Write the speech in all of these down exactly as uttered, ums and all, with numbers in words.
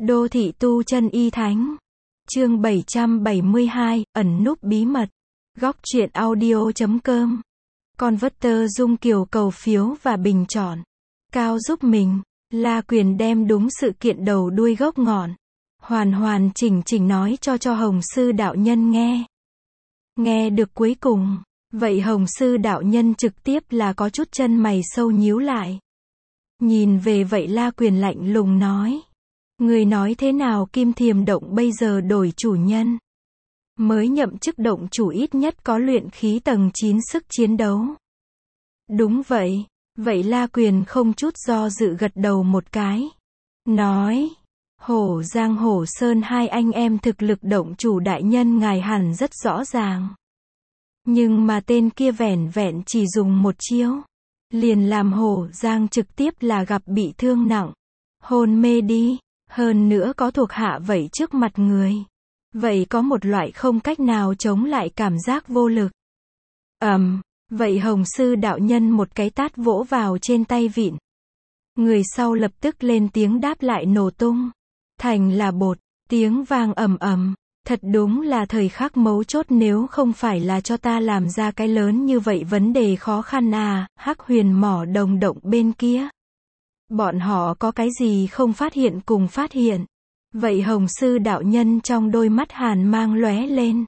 Đô thị tu chân y thánh. Chương bảy trăm bảy mươi hai, ẩn núp bí mật. Góc truyện audio chấm com. Converter Dung Kiều cầu phiếu và bình chọn. Cao giúp mình. La Quyền đem đúng sự kiện đầu đuôi gốc ngọn. Hoàn hoàn chỉnh chỉnh nói cho cho Hồng Sư đạo nhân nghe. Nghe được cuối cùng. Vậy Hồng Sư đạo nhân trực tiếp là có chút chân mày sâu nhíu lại. Nhìn về vậy La Quyền lạnh lùng nói. Người nói thế nào Kim Thiềm Động bây giờ đổi chủ nhân? Mới nhậm chức động chủ ít nhất có luyện khí tầng chín sức chiến đấu. Đúng vậy. Vậy La Quyền không chút do dự gật đầu một cái. Nói. Hổ Giang Hổ Sơn hai anh em thực lực động chủ đại nhân ngài hẳn rất rõ ràng. Nhưng mà tên kia vẻn vẹn chỉ dùng một chiêu. Liền làm Hổ Giang trực tiếp là gặp bị thương nặng. Hôn mê đi. Hơn nữa có thuộc hạ vậy trước mặt người. Vậy có một loại không cách nào chống lại cảm giác vô lực. Ầm, um, vậy Hồng Sư đạo nhân một cái tát vỗ vào trên tay vịn. Người sau lập tức lên tiếng đáp lại nổ tung. Thành là bột, tiếng vang ầm ầm. Thật đúng là thời khắc mấu chốt nếu không phải là cho ta làm ra cái lớn như vậy vấn đề khó khăn à, Hắc Huyền mỏ đồng động bên kia. Bọn họ có cái gì không phát hiện cùng phát hiện. Vậy Hồng Sư đạo nhân trong đôi mắt hàn mang lóe lên.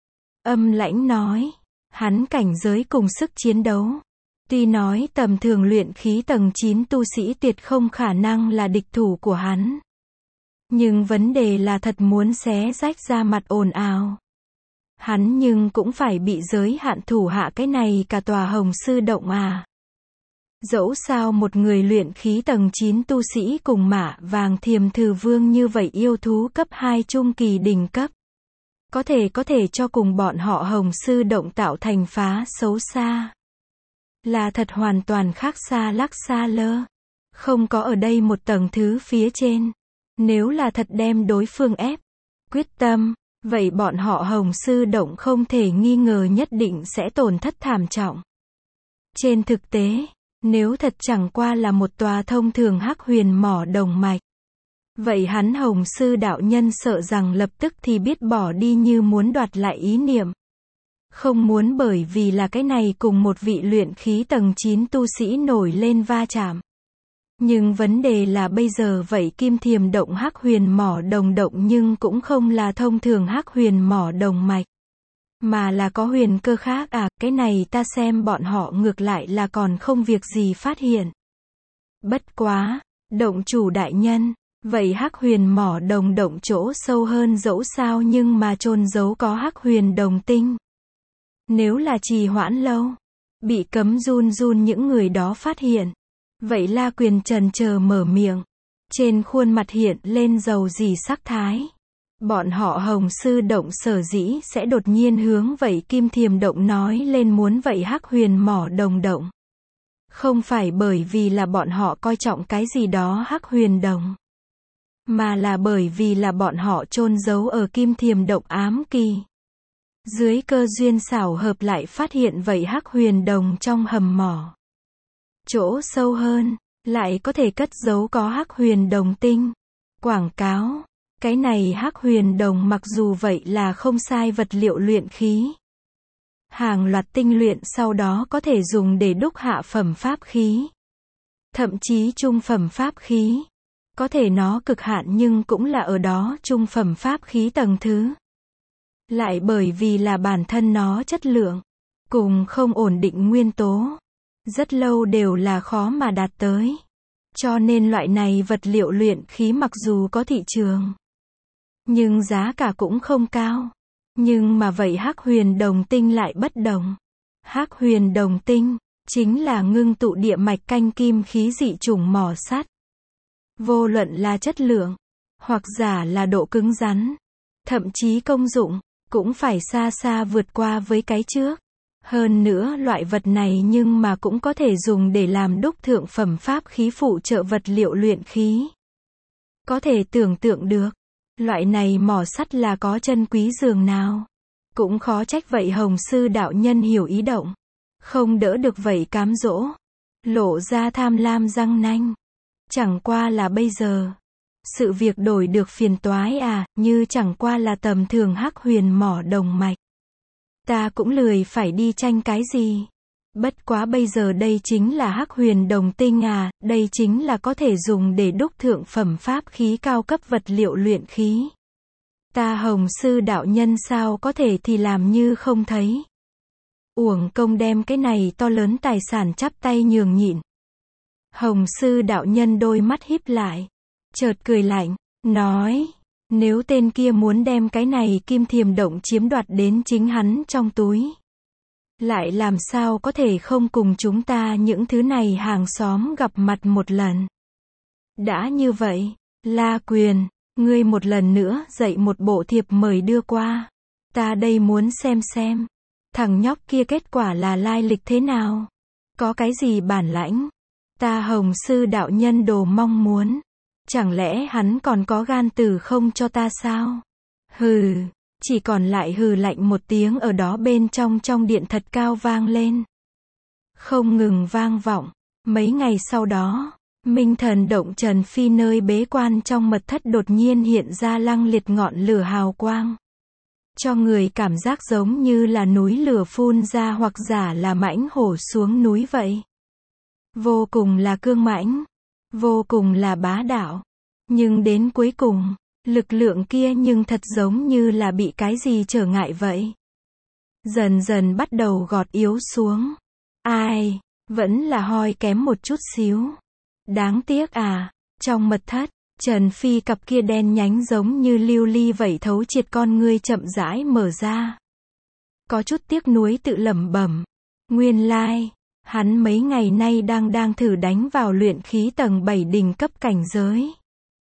Âm lãnh nói. Hắn cảnh giới cùng sức chiến đấu. Tuy nói tầm thường luyện khí tầng chín tu sĩ tuyệt không khả năng là địch thủ của hắn. Nhưng vấn đề là thật muốn xé rách ra mặt ồn ào. Hắn nhưng cũng phải bị giới hạn thủ hạ cái này cả tòa Hồng Sư động à. Dẫu sao một người luyện khí tầng chín tu sĩ cùng Mã Vàng Thiềm Thử Vương như vậy yêu thú cấp hai trung kỳ đỉnh cấp. Có thể có thể cho cùng bọn họ Hồng Sư động tạo thành phá xấu xa. Là thật hoàn toàn khác xa lắc xa lơ. Không có ở đây một tầng thứ phía trên. Nếu là thật đem đối phương ép. Quyết tâm. Vậy bọn họ Hồng Sư động không thể nghi ngờ nhất định sẽ tổn thất thảm trọng. Trên thực tế. Nếu thật chẳng qua là một tòa thông thường Hắc Huyền mỏ đồng mạch. Vậy hắn Hồng Sư đạo nhân sợ rằng lập tức thì biết bỏ đi như muốn đoạt lại ý niệm. Không muốn bởi vì là cái này cùng một vị luyện khí tầng chín tu sĩ nổi lên va chạm. Nhưng vấn đề là bây giờ vậy Kim Thiềm Động Hắc Huyền mỏ đồng động nhưng cũng không là thông thường Hắc Huyền mỏ đồng mạch. Mà là có huyền cơ khác à, cái này ta xem bọn họ ngược lại là còn không việc gì phát hiện. Bất quá, động chủ đại nhân, vậy Hắc Huyền mỏ đồng động chỗ sâu hơn dẫu sao nhưng mà chôn giấu có Hắc Huyền đồng tinh. Nếu là trì hoãn lâu, bị cấm run run những người đó phát hiện. Vậy La Quyền chần chờ mở miệng, trên khuôn mặt hiện lên dầu dì sắc thái. Bọn họ Hồng Sư động sở dĩ sẽ đột nhiên hướng vậy Kim Thiềm Động nói lên muốn vậy Hắc Huyền mỏ đồng động. Không phải bởi vì là bọn họ coi trọng cái gì đó Hắc Huyền đồng. Mà là bởi vì là bọn họ chôn giấu ở Kim Thiềm Động ám kỳ. Dưới cơ duyên xảo hợp lại phát hiện vậy Hắc Huyền đồng trong hầm mỏ. Chỗ sâu hơn, lại có thể cất giấu có Hắc Huyền đồng tinh. Quảng cáo. Cái này Hắc Huyền đồng mặc dù vậy là không sai vật liệu luyện khí. Hàng loạt tinh luyện sau đó có thể dùng để đúc hạ phẩm pháp khí. Thậm chí trung phẩm pháp khí. Có thể nó cực hạn nhưng cũng là ở đó trung phẩm pháp khí tầng thứ. Lại bởi vì là bản thân nó chất lượng. Cùng không ổn định nguyên tố. Rất lâu đều là khó mà đạt tới. Cho nên loại này vật liệu luyện khí mặc dù có thị trường. Nhưng giá cả cũng không cao. Nhưng mà vậy Hắc Huyền đồng tinh lại bất đồng. Hắc Huyền đồng tinh, chính là ngưng tụ địa mạch canh kim khí dị chủng mỏ sắt. Vô luận là chất lượng, hoặc giả là độ cứng rắn, thậm chí công dụng, cũng phải xa xa vượt qua với cái trước. Hơn nữa loại vật này nhưng mà cũng có thể dùng để làm đúc thượng phẩm pháp khí phụ trợ vật liệu luyện khí. Có thể tưởng tượng được. Loại này mỏ sắt là có chân quý dường nào. Cũng khó trách vậy Hồng Sư đạo nhân hiểu ý động. Không đỡ được vậy cám dỗ. Lộ ra tham lam răng nanh. Chẳng qua là bây giờ. Sự việc đổi được phiền toái à, như chẳng qua là tầm thường hắc huyền mỏ đồng mạch. Ta cũng lười phải đi tranh cái gì. Bất quá bây giờ đây chính là hắc huyền đồng tinh à, đây chính là có thể dùng để đúc thượng phẩm pháp khí cao cấp vật liệu luyện khí. Ta Hồng sư đạo nhân sao có thể thì làm như không thấy. Uổng công đem cái này to lớn tài sản chắp tay nhường nhịn. Hồng sư đạo nhân đôi mắt híp lại, chợt cười lạnh, nói, nếu tên kia muốn đem cái này kim thiềm động chiếm đoạt đến chính hắn trong túi, lại làm sao có thể không cùng chúng ta những thứ này hàng xóm gặp mặt một lần. Đã như vậy, La Quyền, ngươi một lần nữa dạy một bộ thiệp mời đưa qua. Ta đây muốn xem xem, thằng nhóc kia kết quả là lai lịch thế nào? Có cái gì bản lãnh? Ta Hồng sư đạo nhân đồ mong muốn. Chẳng lẽ hắn còn có gan từ không cho ta sao? Hừ, chỉ còn lại hừ lạnh một tiếng ở đó bên trong trong điện thật cao vang lên. Không ngừng vang vọng. Mấy ngày sau đó, Minh Thần động Trần Phi nơi bế quan trong mật thất đột nhiên hiện ra lăng liệt ngọn lửa hào quang. Cho người cảm giác giống như là núi lửa phun ra hoặc giả là mãnh hổ xuống núi vậy. Vô cùng là cương mãnh, vô cùng là bá đạo. Nhưng đến cuối cùng, lực lượng kia nhưng thật giống như là bị cái gì trở ngại vậy. Dần dần bắt đầu gọt yếu xuống. Ai, vẫn là hoi kém một chút xíu. Đáng tiếc à, trong mật thất, Trần Phi cặp kia đen nhánh giống như lưu ly vậy thấu triệt con ngươi chậm rãi mở ra. Có chút tiếc nuối tự lẩm bẩm. Nguyên lai, hắn mấy ngày nay đang đang thử đánh vào luyện khí tầng bảy đỉnh cấp cảnh giới.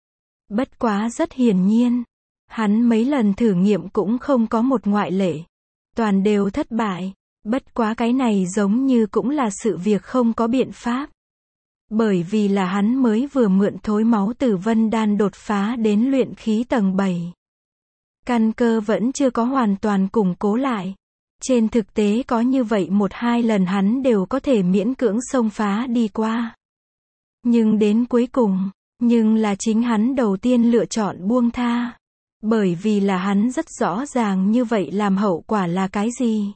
Bất quá rất hiển nhiên, hắn mấy lần thử nghiệm cũng không có một ngoại lệ. Toàn đều thất bại. Bất quá cái này giống như cũng là sự việc không có biện pháp. Bởi vì là hắn mới vừa mượn thối máu tử vân đan đột phá đến luyện khí tầng bảy. Căn cơ vẫn chưa có hoàn toàn củng cố lại. Trên thực tế có như vậy một hai lần hắn đều có thể miễn cưỡng xông phá đi qua. Nhưng đến cuối cùng, nhưng là chính hắn đầu tiên lựa chọn buông tha. Bởi vì là hắn rất rõ ràng như vậy làm hậu quả là cái gì?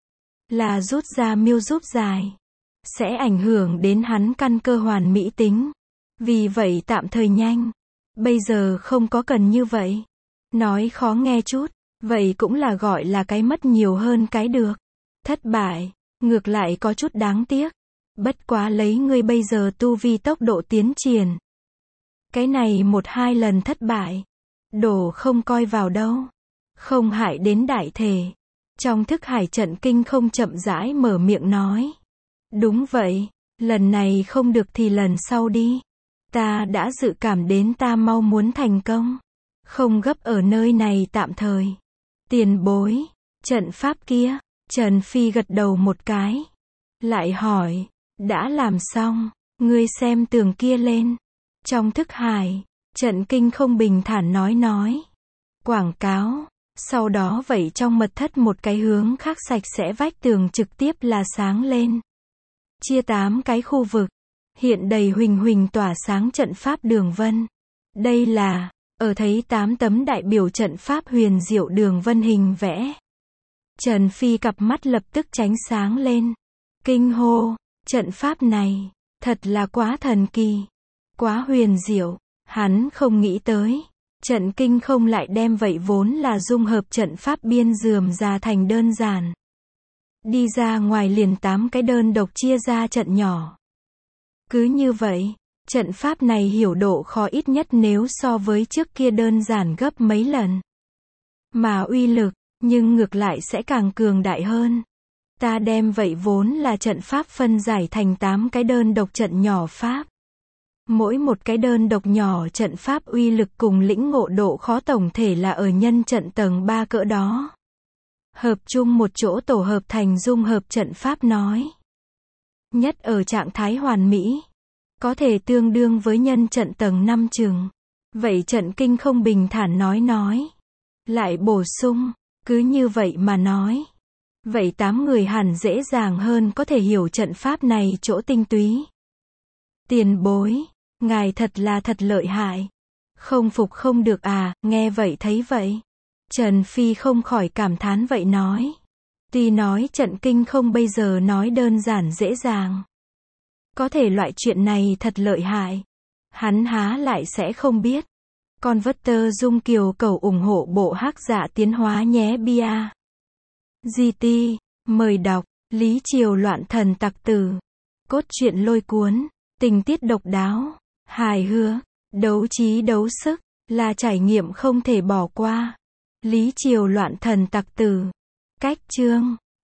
Là rút ra miêu rút dài. Sẽ ảnh hưởng đến hắn căn cơ hoàn mỹ tính. Vì vậy tạm thời nhanh. Bây giờ không có cần như vậy. Nói khó nghe chút, vậy cũng là gọi là cái mất nhiều hơn cái được. Thất bại, ngược lại có chút đáng tiếc. Bất quá lấy ngươi bây giờ tu vi tốc độ tiến triển. Cái này một hai lần thất bại. Đổ không coi vào đâu. Không hại đến đại thể. Trong thức hải trận kinh không chậm rãi mở miệng nói. Đúng vậy, lần này không được thì lần sau đi. Ta đã dự cảm đến ta mau muốn thành công. Không gấp ở nơi này tạm thời. Tiền bối, trận pháp kia, Trần Phi gật đầu một cái. Lại hỏi, đã làm xong, ngươi xem tường kia lên. Trong thức hải, trận kinh không bình thản nói nói. Quảng cáo, sau đó vậy trong mật thất một cái hướng khác sạch sẽ vách tường trực tiếp là sáng lên. Chia tám cái khu vực, hiện đầy huỳnh huỳnh tỏa sáng trận pháp đường vân. Đây là, ở thấy tám tấm đại biểu trận pháp huyền diệu đường vân hình vẽ. Trần Phi cặp mắt lập tức tránh sáng lên. Kinh hô, trận pháp này, thật là quá thần kỳ, quá huyền diệu, hắn không nghĩ tới. Trận kinh không lại đem vậy vốn là dung hợp trận pháp biên dườm ra thành đơn giản. Đi ra ngoài liền tám cái đơn độc chia ra trận nhỏ. Cứ như vậy, trận pháp này hiểu độ khó ít nhất nếu so với trước kia đơn giản gấp mấy lần. Mà uy lực, nhưng ngược lại sẽ càng cường đại hơn. Ta đem vậy vốn là trận pháp phân giải thành tám cái đơn độc trận nhỏ pháp. Mỗi một cái đơn độc nhỏ trận pháp uy lực cùng lĩnh ngộ độ khó tổng thể là ở nhân trận tầng ba cỡ đó. Hợp chung một chỗ tổ hợp thành dung hợp trận pháp nói. Nhất ở trạng thái hoàn mỹ. Có thể tương đương với nhân trận tầng năm chừng. Vậy trận kinh không bình thản nói nói. Lại bổ sung, cứ như vậy mà nói. Vậy tám người hẳn dễ dàng hơn có thể hiểu trận pháp này chỗ tinh túy. Tiền bối, ngài thật là thật lợi hại. Không phục không được à, nghe vậy thấy vậy. Trần Phi không khỏi cảm thán vậy nói. Tuy nói trận kinh không bây giờ nói đơn giản dễ dàng. Có thể loại chuyện này thật lợi hại. Hắn há lại sẽ không biết. Con vất tơ Dung Kiều cầu ủng hộ bộ Hắc Dạ tiến hóa nhé bia. giê tê, mời đọc, Lý Triều loạn thần tặc tử. Cốt truyện lôi cuốn, tình tiết độc đáo, hài hước, đấu trí đấu sức, là trải nghiệm không thể bỏ qua. Lý Triều loạn thần tặc tử. Cách chương